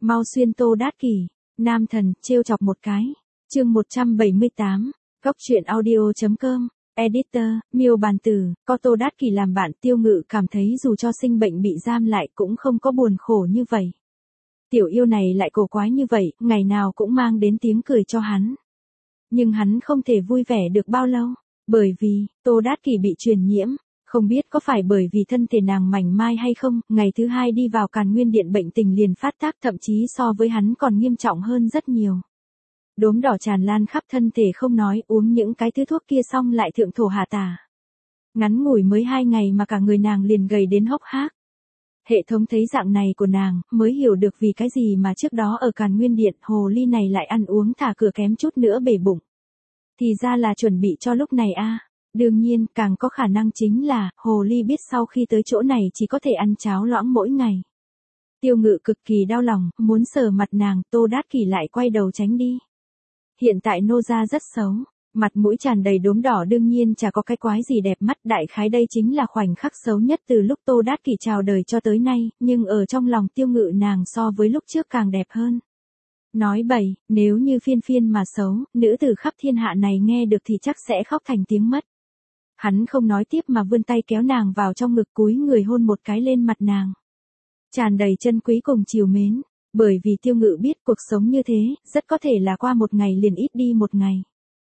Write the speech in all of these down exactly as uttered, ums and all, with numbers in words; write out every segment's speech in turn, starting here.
Mau xuyên Tô Đát Kỷ, nam thần, trêu chọc một cái. Chương một trăm bảy mươi tám, Góc truyện audio chấm com, Editor, Miêu Bàn Tử, có Tô Đát Kỷ làm bạn Tiêu Ngự cảm thấy dù cho sinh bệnh bị giam lại cũng không có buồn khổ như vậy. Tiểu yêu này lại cổ quái như vậy, ngày nào cũng mang đến tiếng cười cho hắn. Nhưng hắn không thể vui vẻ được bao lâu, bởi vì, Tô Đát Kỷ bị truyền nhiễm. Không biết có phải bởi vì thân thể nàng mảnh mai hay không, ngày thứ hai đi vào Càn Nguyên Điện bệnh tình liền phát tác, thậm chí so với hắn còn nghiêm trọng hơn rất nhiều. Đốm đỏ tràn lan khắp thân thể không nói, uống những cái thứ thuốc kia xong lại thượng thổ hạ tả. Ngắn ngủi mới hai ngày mà cả người nàng liền gầy đến hốc hác. Hệ thống thấy dạng này của nàng, mới hiểu được vì cái gì mà trước đó ở Càn Nguyên Điện, hồ ly này lại ăn uống thả cửa kém chút nữa bể bụng. Thì ra là chuẩn bị cho lúc này a. Đương nhiên, càng có khả năng chính là, hồ ly biết sau khi tới chỗ này chỉ có thể ăn cháo loãng mỗi ngày. Tiêu Ngự cực kỳ đau lòng, muốn sờ mặt nàng, Tô Đát Kỷ lại quay đầu tránh đi. Hiện tại nô gia rất xấu, mặt mũi tràn đầy đốm đỏ đương nhiên chả có cái quái gì đẹp mắt, đại khái đây chính là khoảnh khắc xấu nhất từ lúc Tô Đát Kỷ chào đời cho tới nay, nhưng ở trong lòng Tiêu Ngự nàng so với lúc trước càng đẹp hơn. Nói bậy, nếu như phiên phiên mà xấu, nữ tử khắp thiên hạ này nghe được thì chắc sẽ khóc thành tiếng mất. Hắn không nói tiếp mà vươn tay kéo nàng vào trong ngực, cúi người hôn một cái lên mặt nàng. Tràn đầy chân quý cùng chiều mến, bởi vì Tiêu Ngự biết cuộc sống như thế, rất có thể là qua một ngày liền ít đi một ngày.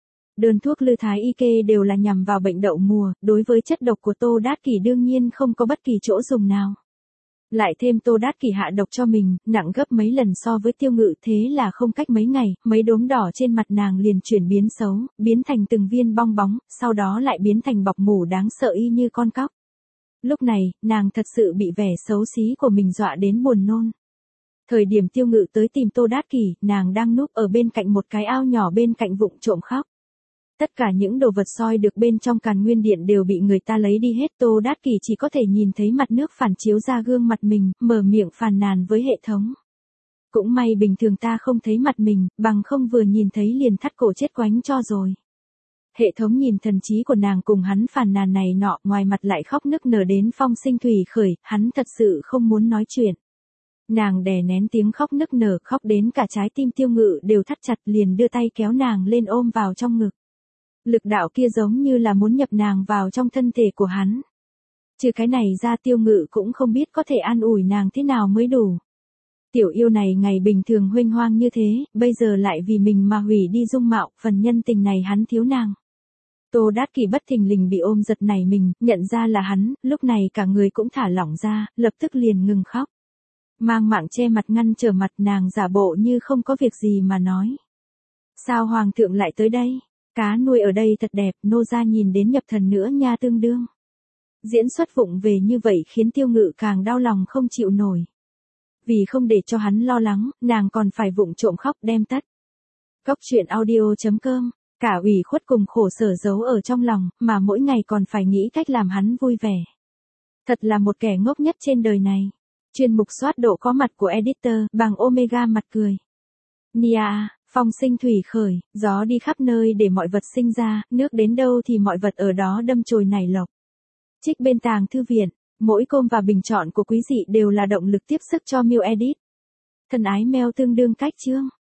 Đơn thuốc Lư Thái Y kê đều là nhằm vào bệnh đậu mùa, đối với chất độc của Tô Đát Kỷ đương nhiên không có bất kỳ chỗ dùng nào. Lại thêm Tô Đát Kỷ hạ độc cho mình, nặng gấp mấy lần so với Tiêu Ngự, thế là không cách mấy ngày, mấy đốm đỏ trên mặt nàng liền chuyển biến xấu, biến thành từng viên bong bóng, sau đó lại biến thành bọc mủ đáng sợ y như con cóc. Lúc này, nàng thật sự bị vẻ xấu xí của mình dọa đến buồn nôn. Thời điểm Tiêu Ngự tới tìm Tô Đát Kỷ, nàng đang núp ở bên cạnh một cái ao nhỏ bên cạnh vụng trộm khóc. Tất cả những đồ vật soi được bên trong Càn Nguyên Điện đều bị người ta lấy đi hết, Tô Đát Kỷ chỉ có thể nhìn thấy mặt nước phản chiếu ra gương mặt mình, mở miệng phàn nàn với hệ thống. Cũng may bình thường ta không thấy mặt mình, bằng không vừa nhìn thấy liền thắt cổ chết quánh cho rồi. Hệ thống nhìn thần trí của nàng cùng hắn phàn nàn này nọ, ngoài mặt lại khóc nức nở đến phong sinh thủy khởi, hắn thật sự không muốn nói chuyện. Nàng đè nén tiếng khóc nức nở, khóc đến cả trái tim Tiêu Ngự đều thắt chặt, liền đưa tay kéo nàng lên ôm vào trong ngực. Lực đạo kia giống như là muốn nhập nàng vào trong thân thể của hắn. Trừ cái này ra Tiêu Ngự cũng không biết có thể an ủi nàng thế nào mới đủ. Tiểu yêu này ngày bình thường huênh hoang như thế, bây giờ lại vì mình mà hủy đi dung mạo, phần nhân tình này hắn thiếu nàng. Tô Đát Kỷ bất thình lình bị ôm giật nảy mình, nhận ra là hắn, lúc này cả người cũng thả lỏng ra, lập tức liền ngừng khóc. Mang mạng che mặt ngăn trở mặt, nàng giả bộ như không có việc gì mà nói. Sao hoàng thượng lại tới đây? Cá nuôi ở đây thật đẹp, nô gia nhìn đến nhập thần nữa nha tương đương. Diễn xuất vụng về như vậy khiến Tiêu Ngự càng đau lòng không chịu nổi. Vì không để cho hắn lo lắng, nàng còn phải vụng trộm khóc đem tất. Góc truyện audio chấm com, cả ủy khuất cùng khổ sở giấu ở trong lòng, mà mỗi ngày còn phải nghĩ cách làm hắn vui vẻ. Thật là một kẻ ngốc nhất trên đời này. Chuyên mục soát độ có mặt của Editor, bằng Omega mặt cười. Nia, phong sinh thủy khởi, gió đi khắp nơi để mọi vật sinh ra, nước đến đâu thì mọi vật ở đó đâm chồi nảy lộc. Trích bên tàng thư viện, mỗi com và bình chọn của quý dị đều là động lực tiếp sức cho Miêu Edit. Thân ái mail tương đương cách chương.